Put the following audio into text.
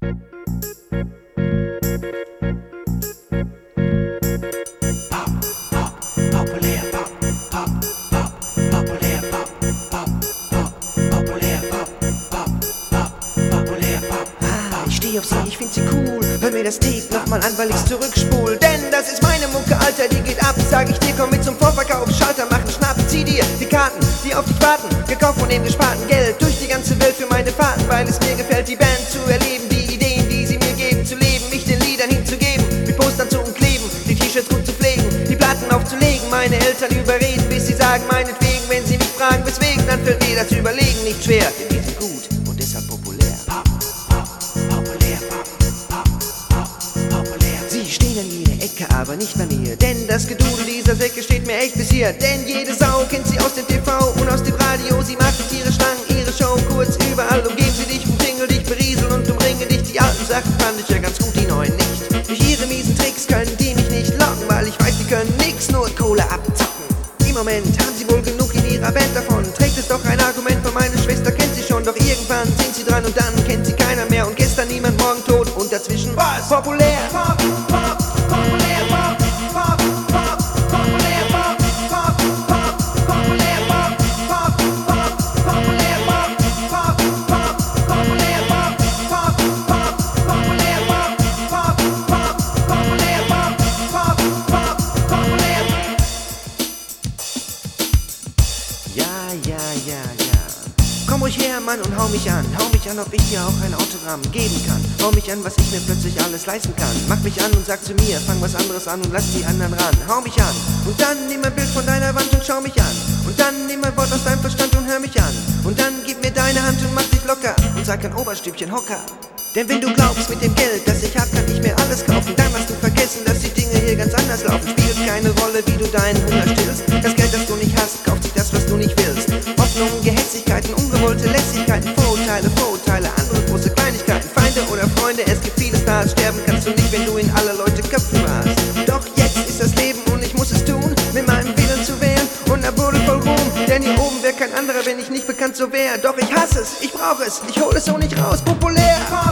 Ich auf sie, ich find sie cool. Hör mir das Tape nochmal an, weil ich's zurückspul. Denn das ist meine Mucke, Alter, die geht ab. Sag ich dir, komm mit zum Vorverkauf. Schalter, mach 'n Schnapp, zieh dir die Karten, die auf dich warten. Gekauft von dem gesparten Geld durch die ganze Welt für meine Fahrten. Weil es mir gefällt, die Band zu erleben. Die Ideen, die sie mir geben, zu leben. Mich den Liedern hinzugeben, mit Postern zu umkleben. Die T-Shirts gut zu pflegen, die Platten aufzulegen. Meine Eltern überreden, bis sie sagen, meinetwegen. Wenn sie mich fragen, weswegen, dann fällt mir das Überlegen nicht schwer. Denn die sind gut und deshalb populär. Sie stehen an ihrer Ecke, aber nicht an mir. Denn das Gedudel dieser Säcke steht mir echt bis hier. Denn jede Sau kennt sie aus dem TV und aus dem Radio. Sie macht ihre Stangen, ihre Show kurz überall. Umgeben sie dich, umtingeln dich, berieseln und umringen dich. Die alten Sachen fand ich ja ganz gut, die neuen nicht. Durch ihre miesen Tricks können die mich nicht locken, weil ich weiß, die können nix, nur Kohle abzocken. Im Moment haben sie wohl genug in ihrer Band davon. Trägt es doch ein Argument, von meine Schwester kennt sie schon. Doch irgendwann sind sie dran und dann kennt sie keiner mehr. Und gestern niemand, morgen tot und dazwischen was? Populär! Pop, pop, populär, pop, pop, pop, populär, pop, pop, pop, populär, pop, pop, pop, populär, pop, pop, pop, populär, pop, pop, pop, populär, pop, pop, pop, populär, pop, pop, pop, populär. Ja. Komm ruhig her, Mann, und hau mich an. Hau mich an, ob ich dir auch ein Autogramm geben kann. Hau mich an, was ich mir plötzlich alles leisten kann. Mach mich an und sag zu mir, fang was anderes an und lass die anderen ran. Hau mich an und dann nimm ein Bild von deiner Wand und schau mich an. Und dann nimm ein Wort aus deinem Verstand und hör mich an. Und dann gib mir deine Hand und mach dich locker und sag ein Oberstübchen Hocker. Denn wenn du glaubst, mit dem Geld, das ich hab, kann ich mir alles kaufen, dann hast du vergessen, dass die Dinge hier ganz anders laufen. Spielt keine Rolle, wie du deinen Hunger stillst. Das Geld, das du nicht hast, kauft sich das, was du nicht willst. Hoffnungen, Gehetzigkeiten, ungewollte Lässigkeiten, Vorurteile, andere große Kleinigkeiten, Feinde oder Freunde, es gibt vieles da. Sterben kannst du nicht, wenn du in aller Leute Köpfen warst. Doch jetzt ist das Leben und ich muss es tun, mit meinem Willen zu wehren und einer Bude voll Ruhm. Denn hier oben wäre kein anderer, wenn ich nicht bekannt so wär. Doch ich hasse es, ich brauche es, ich hol es so nicht raus. Populär!